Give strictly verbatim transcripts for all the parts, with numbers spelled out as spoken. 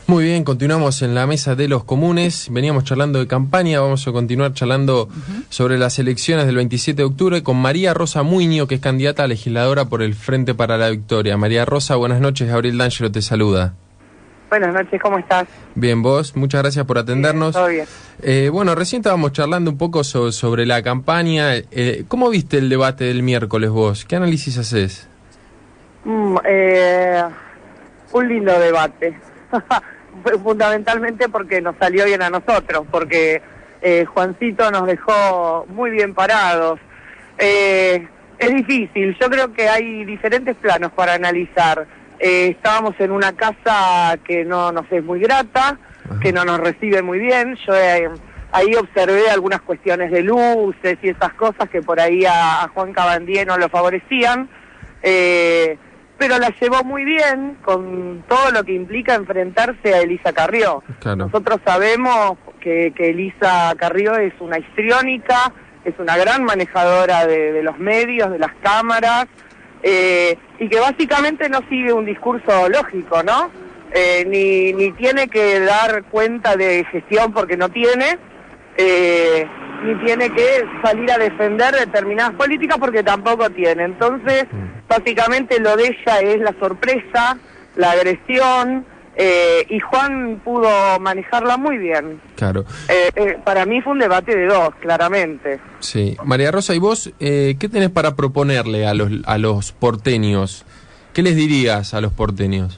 Muy bien, continuamos en la mesa de los comunes. Veníamos charlando de campaña, vamos a continuar charlando uh-huh. sobre las elecciones del veintisiete de octubre con María Rosa Muiño, que es candidata a legisladora por el Frente para la Victoria. María Rosa, buenas noches, Gabriel D'Angelo te saluda. Buenas noches, ¿cómo estás? Bien, vos, muchas gracias por atendernos. Bien, todo bien. Eh, bueno, recién estábamos charlando un poco so, sobre la campaña. Eh, ¿Cómo viste el debate del miércoles vos? ¿Qué análisis haces? Mm, eh, un lindo debate. Fundamentalmente porque nos salió bien a nosotros, porque eh, Juancito nos dejó muy bien parados. Eh, es difícil, yo creo que hay diferentes planos para analizar. Eh, estábamos en una casa que no nos es muy grata, Ajá. que no nos recibe muy bien. Yo eh, ahí observé algunas cuestiones de luces y esas cosas que por ahí a, a Juan Cabandier no lo favorecían. Eh, pero la llevó muy bien con todo lo que implica enfrentarse a Elisa Carrió. Claro. Nosotros sabemos que, que Elisa Carrió es una histriónica, es una gran manejadora de, de los medios, de las cámaras, eh, y que básicamente no sigue un discurso lógico, ¿no? Eh, ni, ni tiene que dar cuenta de gestión porque no tiene, eh, ni tiene que salir a defender determinadas políticas porque tampoco tiene. Entonces, básicamente lo de ella es la sorpresa, la agresión, eh, y Juan pudo manejarla muy bien. Claro. Eh, eh, para mí fue un debate de dos, claramente. Sí. María Rosa, ¿y vos eh, qué tenés para proponerle a los, a los porteños? ¿Qué les dirías a los porteños?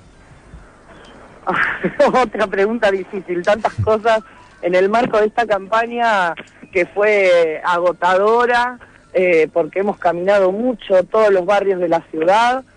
Otra pregunta difícil, tantas cosas en el marco de esta campaña que fue agotadora, eh, porque hemos caminado mucho todos los barrios de la ciudad.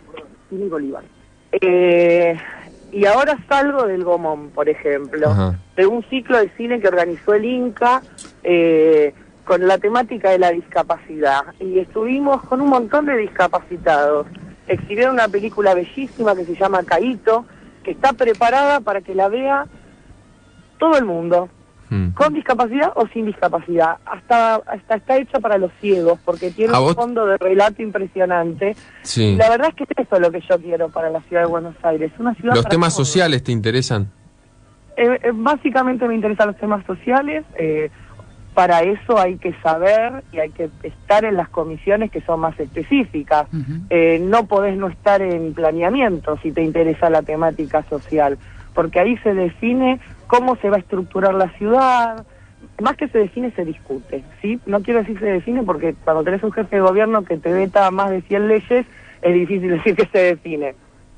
Eh, y ahora salgo del Gomón, por ejemplo, Ajá. de un ciclo de cine que organizó el Inca eh, con la temática de la discapacidad. Y estuvimos con un montón de discapacitados. Exhibieron una película bellísima que se llama Caíto, que está preparada para que la vea todo el mundo. Hmm. Con discapacidad o sin discapacidad, hasta, hasta está hecha para los ciegos, porque tiene un vos? fondo de relato impresionante. Sí. Y la verdad es que es eso lo que yo quiero para la ciudad de Buenos Aires, una ciudad ¿Los para temas todos. sociales te interesan? Eh, eh, básicamente me interesan los temas sociales, eh, para eso hay que saber y hay que estar en las comisiones que son más específicas. Uh-huh. eh, no podés no estar en planeamiento si te interesa la temática social, porque ahí se define cómo se va a estructurar la ciudad. Más que se define, se discute, ¿sí? No quiero decir se define porque cuando tenés un jefe de gobierno que te veta más de cien leyes, es difícil decir que se define.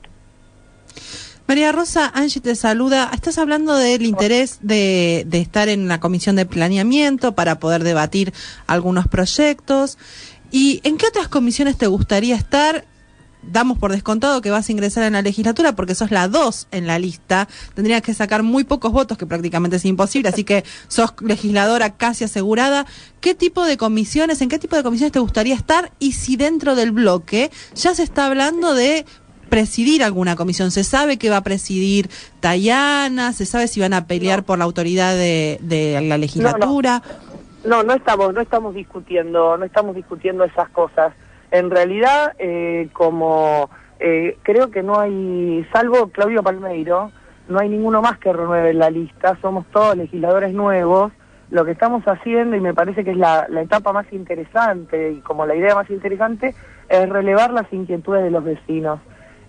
María Rosa, Angie te saluda. Estás hablando del interés de, de estar en la comisión de planeamiento para poder debatir algunos proyectos. ¿Y en qué otras comisiones te gustaría estar? Damos por descontado que vas a ingresar en la legislatura porque sos la dos en la lista, tendrías que sacar muy pocos votos, que prácticamente es imposible, así que sos legisladora casi asegurada. ¿Qué tipo de comisiones, en qué tipo de comisiones te gustaría estar? Y si dentro del bloque ya se está hablando de presidir alguna comisión, ¿se sabe que va a presidir Tayana? ¿Se sabe si van a pelear no. por la autoridad de, de la legislatura? No, no, no, no estamos, no estamos discutiendo, no estamos discutiendo esas cosas. En realidad, eh, como eh, creo que no hay, salvo Claudio Palmeiro, no hay ninguno más que renueve la lista, somos todos legisladores nuevos. Lo que estamos haciendo, y me parece que es la, la etapa más interesante, y como la idea más interesante, es relevar las inquietudes de los vecinos.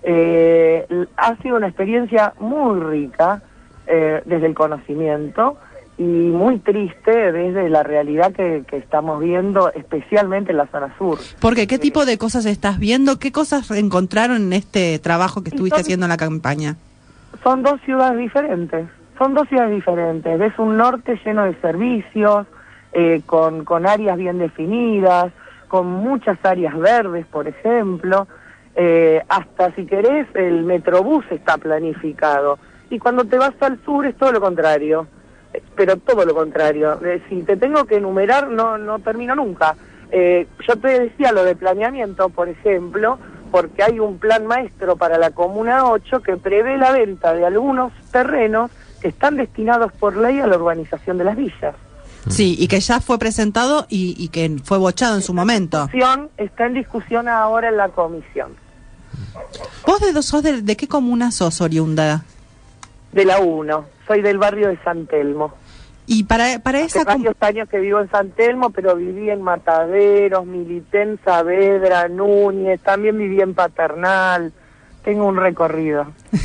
Eh, ha sido una experiencia muy rica eh, desde el conocimiento, y muy triste desde la realidad que, que estamos viendo, especialmente en la zona sur. ¿Por qué? ¿Qué tipo de cosas estás viendo? ¿Qué cosas encontraron en este trabajo que estuviste son, haciendo en la campaña? Son dos ciudades diferentes, son dos ciudades diferentes. Ves un norte lleno de servicios, eh, con, con áreas bien definidas, con muchas áreas verdes, por ejemplo. Eh, hasta, si querés, el Metrobús está planificado. Y cuando te vas al sur es todo lo contrario. Pero todo lo contrario. Eh, si te tengo que enumerar, no no termino nunca. Eh, yo te decía lo de planeamiento, por ejemplo, porque hay un plan maestro para la Comuna ocho que prevé la venta de algunos terrenos que están destinados por ley a la urbanización de las villas. Sí, y que ya fue presentado y, y que fue bochado en su momento. Está en discusión ahora en la comisión. ¿Vos de, sos de, de qué comuna sos oriunda? De la uno, soy del barrio de San Telmo. Y para, para esa... Hace varios años que vivo en San Telmo, pero viví en Mataderos, milité en Saavedra, Núñez, también viví en Paternal, tengo un recorrido.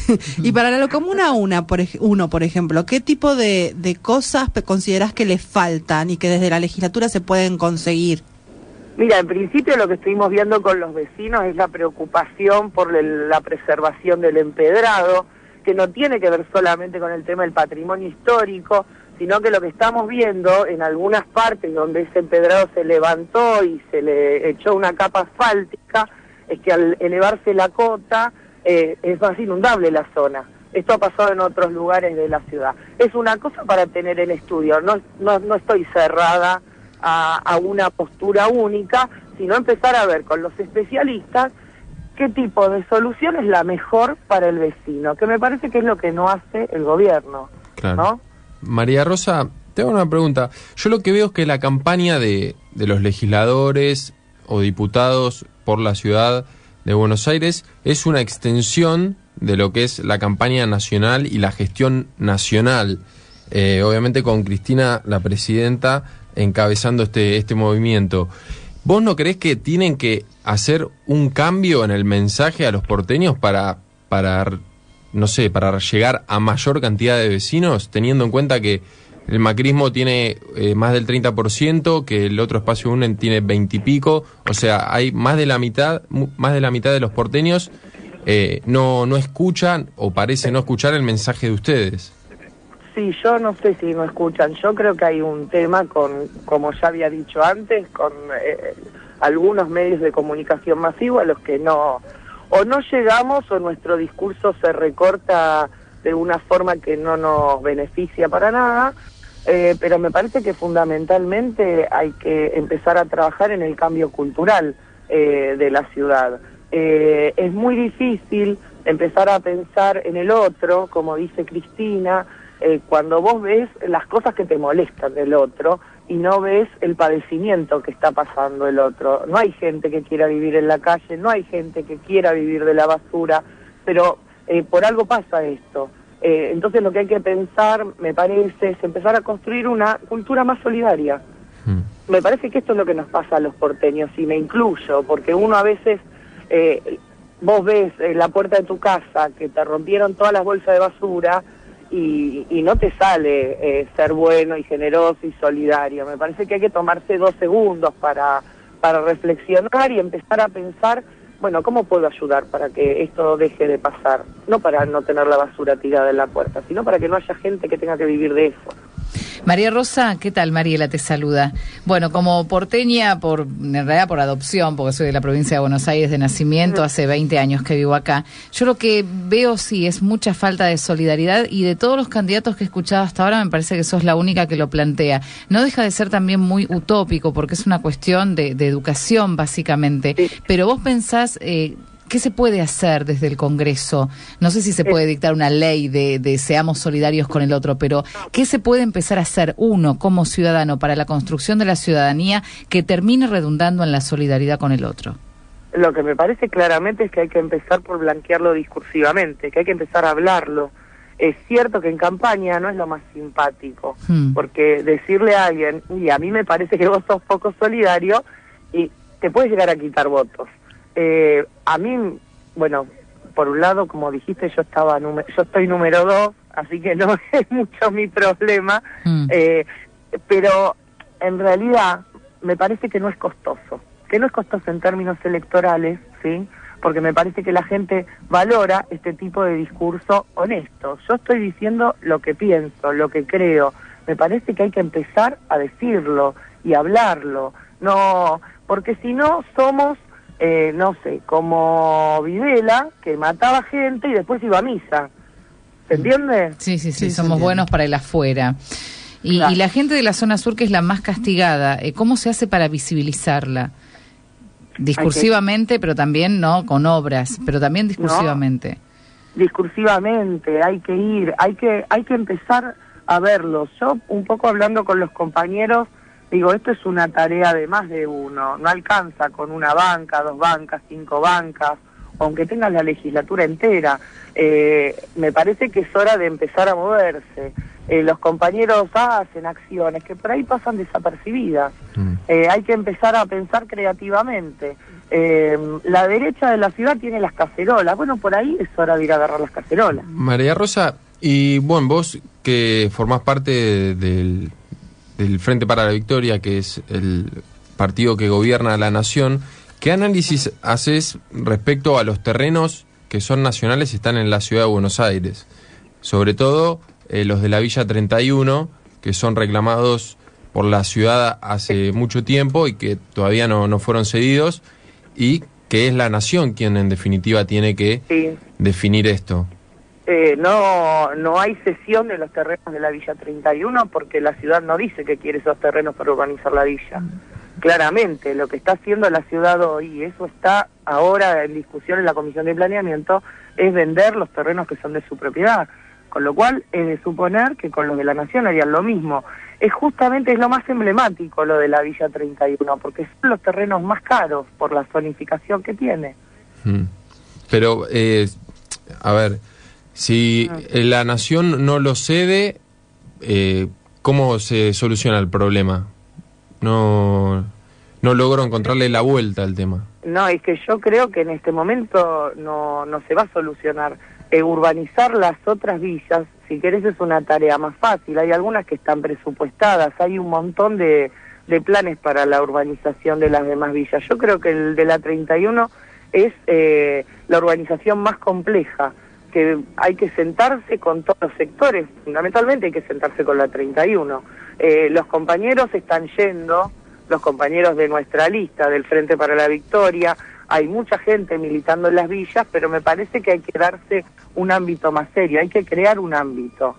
Y para la Locomuna una, por ej uno, por ejemplo, ¿qué tipo de, de cosas considerás que le faltan y que desde la legislatura se pueden conseguir? Mira, en principio lo que estuvimos viendo con los vecinos es la preocupación por el, la preservación del empedrado, que no tiene que ver solamente con el tema del patrimonio histórico, sino que lo que estamos viendo en algunas partes donde ese empedrado se levantó y se le echó una capa asfáltica, es que al elevarse la cota eh, es más inundable la zona. Esto ha pasado en otros lugares de la ciudad. Es una cosa para tener en estudio, no, no, no estoy cerrada a, a una postura única, sino empezar a ver con los especialistas qué tipo de solución es la mejor para el vecino, que me parece que es lo que no hace el gobierno, claro. ¿no? María Rosa, te hago una pregunta. Yo lo que veo es que la campaña de, de los legisladores o diputados por la ciudad de Buenos Aires es una extensión de lo que es la campaña nacional y la gestión nacional. Eh, obviamente con Cristina, la presidenta, encabezando este, este movimiento. ¿Vos no creés que tienen que hacer un cambio en el mensaje a los porteños para, para no sé, para llegar a mayor cantidad de vecinos, teniendo en cuenta que el macrismo tiene eh, más del treinta por ciento, que el otro espacio UNEN tiene veinte y pico, o sea, hay más de la mitad, más de la mitad de los porteños eh, no, no escucan o parece no escuchar el mensaje de ustedes? Sí, yo no sé si no escuchan. Yo creo que hay un tema con, como ya había dicho antes, con eh, algunos medios de comunicación masiva a los que no, o no llegamos o nuestro discurso se recorta de una forma que no nos beneficia para nada, eh, pero me parece que fundamentalmente hay que empezar a trabajar en el cambio cultural eh, de la ciudad. Eh, es muy difícil empezar a pensar en el otro, como dice Cristina, Eh, cuando vos ves las cosas que te molestan del otro y no ves el padecimiento que está pasando el otro. No hay gente que quiera vivir en la calle, no hay gente que quiera vivir de la basura, pero eh, por algo pasa esto. Eh, entonces lo que hay que pensar, me parece, es empezar a construir una cultura más solidaria. Mm. Me parece que esto es lo que nos pasa a los porteños, y me incluyo, porque uno a veces, eh, vos ves en la puerta de tu casa que te rompieron todas las bolsas de basura, Y, y no te sale eh, ser bueno y generoso y solidario. Me parece que hay que tomarse dos segundos para, para reflexionar y empezar a pensar, bueno, ¿cómo puedo ayudar para que esto deje de pasar? No para no tener la basura tirada en la puerta, sino para que no haya gente que tenga que vivir de eso. María Rosa, ¿qué tal? Mariela te saluda. Bueno, como porteña, por en realidad por adopción, porque soy de la provincia de Buenos Aires de nacimiento, hace veinte años que vivo acá, yo lo que veo sí es mucha falta de solidaridad, y de todos los candidatos que he escuchado hasta ahora me parece que sos la única que lo plantea. No deja de ser también muy utópico, porque es una cuestión de, de educación básicamente, sí. Pero vos pensás... Eh, ¿qué se puede hacer desde el Congreso? No sé si se puede dictar una ley de, de seamos solidarios con el otro, pero ¿qué se puede empezar a hacer uno como ciudadano para la construcción de la ciudadanía que termine redundando en la solidaridad con el otro? Lo que me parece claramente es que hay que empezar por blanquearlo discursivamente, que hay que empezar a hablarlo. Es cierto que en campaña no es lo más simpático, hmm. porque decirle a alguien, y a mí me parece que vos sos poco solidario, y te puedes llegar a quitar votos. Eh, a mí, bueno, por un lado, como dijiste, yo estaba yo estoy número dos, así que no es mucho mi problema, mm. eh, pero en realidad me parece que no es costoso, que no es costoso en términos electorales, ¿sí? Porque me parece que la gente valora este tipo de discurso honesto. Yo estoy diciendo lo que pienso, lo que creo. Me parece que hay que empezar a decirlo y hablarlo, no, porque si no somos Eh, no sé, como Videla, que mataba gente y después iba a misa. ¿Se entiende? Sí, sí, sí, sí somos buenos para el afuera. Y, claro. y la gente de la zona sur, que es la más castigada, eh, ¿cómo se hace para visibilizarla? Discursivamente, que... pero también, ¿no? Con obras, pero también discursivamente. No, discursivamente, hay que ir, hay que, hay que empezar a verlo. Yo, un poco hablando con los compañeros, digo, esto es una tarea de más de uno, no alcanza con una banca, dos bancas, cinco bancas, aunque tengas la legislatura entera. Eh, me parece que es hora de empezar a moverse. Eh, los compañeros hacen acciones que por ahí pasan desapercibidas. Mm. Eh, hay que empezar a pensar creativamente. Eh, la derecha de la ciudad tiene las cacerolas. Bueno, por ahí es hora de ir a agarrar las cacerolas. María Rosa, y bueno, vos que formás parte del, del Frente para la Victoria, que es el partido que gobierna la nación, ¿qué análisis haces respecto a los terrenos que son nacionales y están en la ciudad de Buenos Aires? Sobre todo eh, los de la Villa treinta y uno, que son reclamados por la ciudad hace mucho tiempo y que todavía no, no fueron cedidos, y que es la nación quien en definitiva tiene que sí. definir esto. Eh, no no hay cesión de los terrenos de la Villa treinta y uno porque la ciudad no dice que quiere esos terrenos para urbanizar la villa. Claramente, lo que está haciendo la ciudad hoy, eso está ahora en discusión en la Comisión de Planeamiento, es vender los terrenos que son de su propiedad. Con lo cual, es de suponer que con los de la Nación harían lo mismo. Es justamente, es lo más emblemático lo de la Villa treinta y uno, porque son los terrenos más caros por la zonificación que tiene. Hmm. Pero, eh, a ver, si hmm. la Nación no lo cede, eh, ¿cómo se soluciona el problema? No, no logro encontrarle la vuelta al tema. No, es que yo creo que en este momento no, no se va a solucionar. Eh, urbanizar las otras villas, si querés, es una tarea más fácil. Hay algunas que están presupuestadas, hay un montón de, de planes para la urbanización de las demás villas. Yo creo que el de la treinta y uno es eh, la urbanización más compleja, que hay que sentarse con todos los sectores, fundamentalmente hay que sentarse con la treinta y uno. Eh, los compañeros están yendo, los compañeros de nuestra lista, del Frente para la Victoria, hay mucha gente militando en las villas, pero me parece que hay que darse un ámbito más serio, hay que crear un ámbito.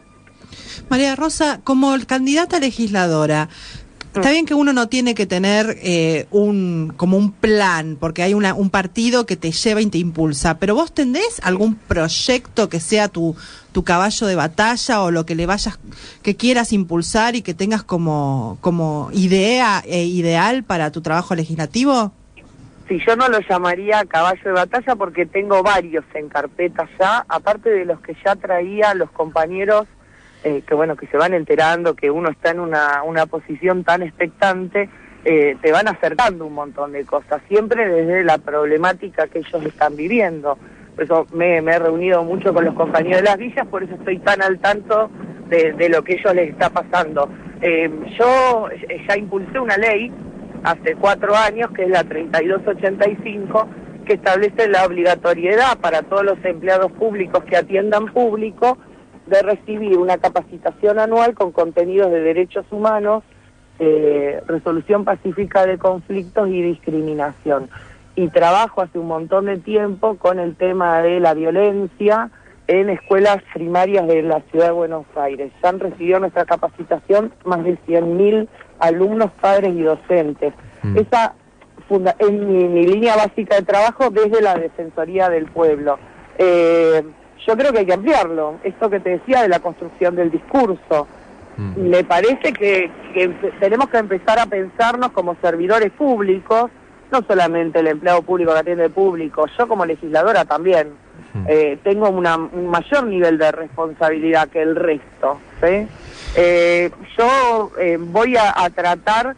María Rosa, como candidata legisladora, está bien que uno no tiene que tener eh, un como un plan, porque hay una, un partido que te lleva y te impulsa, pero vos tenés algún proyecto que sea tu, tu caballo de batalla o lo que le vayas, que quieras impulsar y que tengas como, como idea e ideal para tu trabajo legislativo? Sí, yo no lo llamaría caballo de batalla porque tengo varios en carpeta ya, aparte de los que ya traía los compañeros, eh, que bueno, que se van enterando que uno está en una, una posición tan expectante, eh, te van acercando un montón de cosas, siempre desde la problemática que ellos están viviendo. Por eso me, me he reunido mucho con los compañeros de las villas, por eso estoy tan al tanto de, de lo que ellos les está pasando. Eh, yo ya impulsé una ley hace cuatro años, que es la treinta y dos ochenta y cinco, que establece la obligatoriedad para todos los empleados públicos que atiendan público de recibir una capacitación anual con contenidos de derechos humanos, eh, resolución pacífica de conflictos y discriminación. Y trabajo hace un montón de tiempo con el tema de la violencia en escuelas primarias de la ciudad de Buenos Aires. Ya han recibido nuestra capacitación más de cien mil alumnos, padres y docentes. Mm. Esa funda es mi, mi línea básica de trabajo desde la Defensoría del Pueblo. Eh, yo creo que hay que ampliarlo. Esto que te decía de la construcción del discurso. Mm. Me parece que, que tenemos que empezar a pensarnos como servidores públicos, no solamente el empleado público que atiende el público, yo como legisladora también. Mm. Eh, tengo una, un mayor nivel de responsabilidad que el resto, ¿sí? Eh, yo eh, voy a, a tratar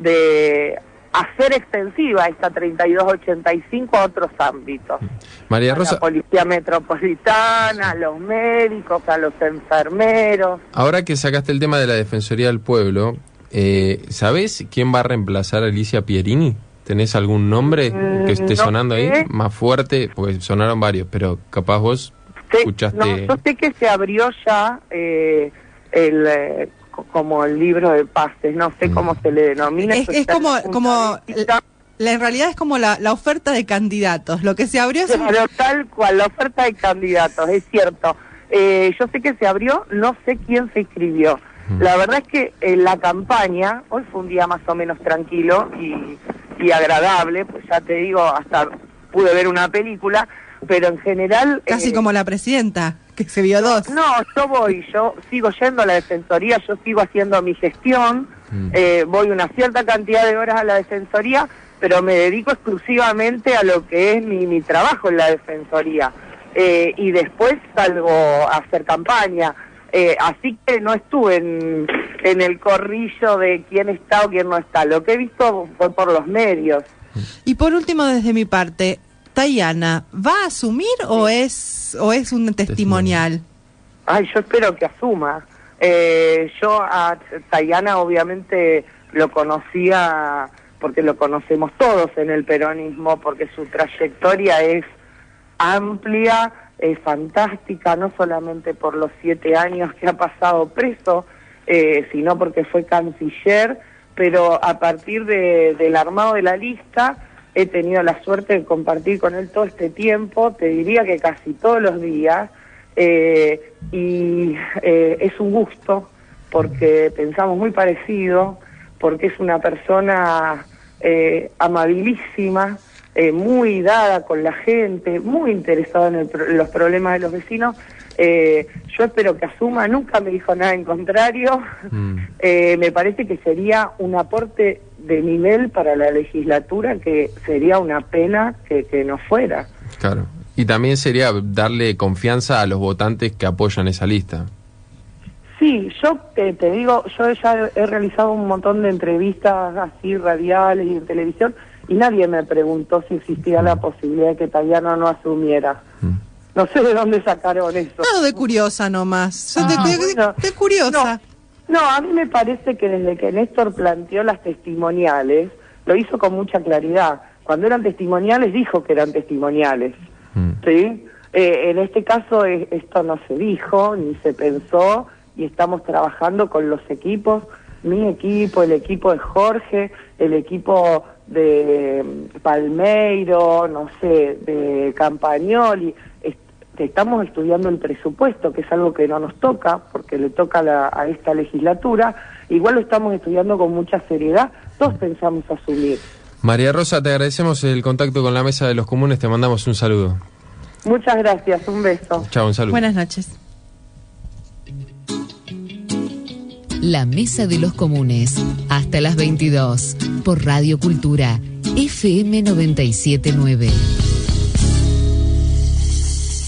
de hacer extensiva esta treinta y dos ochenta y cinco a otros ámbitos. María Rosa, a la policía metropolitana, a los médicos, a los enfermeros. Ahora que sacaste el tema de la Defensoría del Pueblo, eh, ¿sabés quién va a reemplazar a Alicia Pierini? ¿Tenés algún nombre que esté no sonando sé. ahí más fuerte? Porque sonaron varios, pero capaz vos sí, escuchaste... No, yo sé que se abrió ya... Eh, el eh, como el libro de pases, no sé cómo se le denomina. Es, es como, como la, en realidad es como la, la oferta de candidatos, lo que se abrió es... Pero un... tal cual, la oferta de candidatos, es cierto. Eh, yo sé que se abrió, no sé quién se inscribió. Mm. La verdad es que en la campaña, hoy fue un día más o menos tranquilo y, y agradable, pues ya te digo, hasta pude ver una película, pero en general... Casi eh, como la presidenta, que se vio dos. No, yo voy, yo sigo yendo a la Defensoría, yo sigo haciendo mi gestión, mm. eh, voy una cierta cantidad de horas a la Defensoría, pero me dedico exclusivamente a lo que es mi, mi trabajo en la Defensoría. Eh, y después salgo a hacer campaña. Eh, así que no estuve en, en el corrillo de quién está o quién no está. Lo que he visto fue por los medios. Y por último, desde mi parte, Tayana, ¿va a asumir sí. o es o es un testimonial? Ay, yo espero que asuma. Eh, yo a Tayana obviamente lo conocía porque lo conocemos todos en el peronismo, porque su trayectoria es amplia, es fantástica, no solamente por los siete años que ha pasado preso, eh, sino porque fue canciller, pero a partir de, del armado de la lista he tenido la suerte de compartir con él todo este tiempo, te diría que casi todos los días, eh, y eh, es un gusto porque pensamos muy parecido, porque es una persona eh, amabilísima, eh, muy dada con la gente, muy interesada en, el, en los problemas de los vecinos. Eh, yo espero que asuma, nunca me dijo nada en contrario. Mm. Eh, me parece que sería un aporte de nivel para la legislatura que sería una pena que, que no fuera. Claro, y también sería darle confianza a los votantes que apoyan esa lista. Sí, yo te, te digo, yo ya he realizado un montón de entrevistas así radiales y en televisión y nadie me preguntó si existía mm. la posibilidad de que Tayana no asumiera. Mm. No sé de dónde sacaron eso. No, de curiosa nomás. Ah, de, de, bueno, de curiosa. No, no, a mí me parece que desde que Néstor planteó las testimoniales, lo hizo con mucha claridad. Cuando eran testimoniales, dijo que eran testimoniales. Mm. ¿Sí? Eh, en este caso, eh, esto no se dijo, ni se pensó, y estamos trabajando con los equipos, mi equipo, el equipo de Jorge, el equipo de Palmeiro, no sé, de Campagnoli. Estamos estudiando el presupuesto, que es algo que no nos toca, porque le toca la, a esta legislatura. Igual lo estamos estudiando con mucha seriedad, todos pensamos asumir. María Rosa, te agradecemos el contacto con la Mesa de los Comunes, te mandamos un saludo. Muchas gracias, un beso. Chao, un saludo. Buenas noches. La Mesa de los Comunes, hasta las veintidós, por Radio Cultura, F M noventa y siete punto nueve.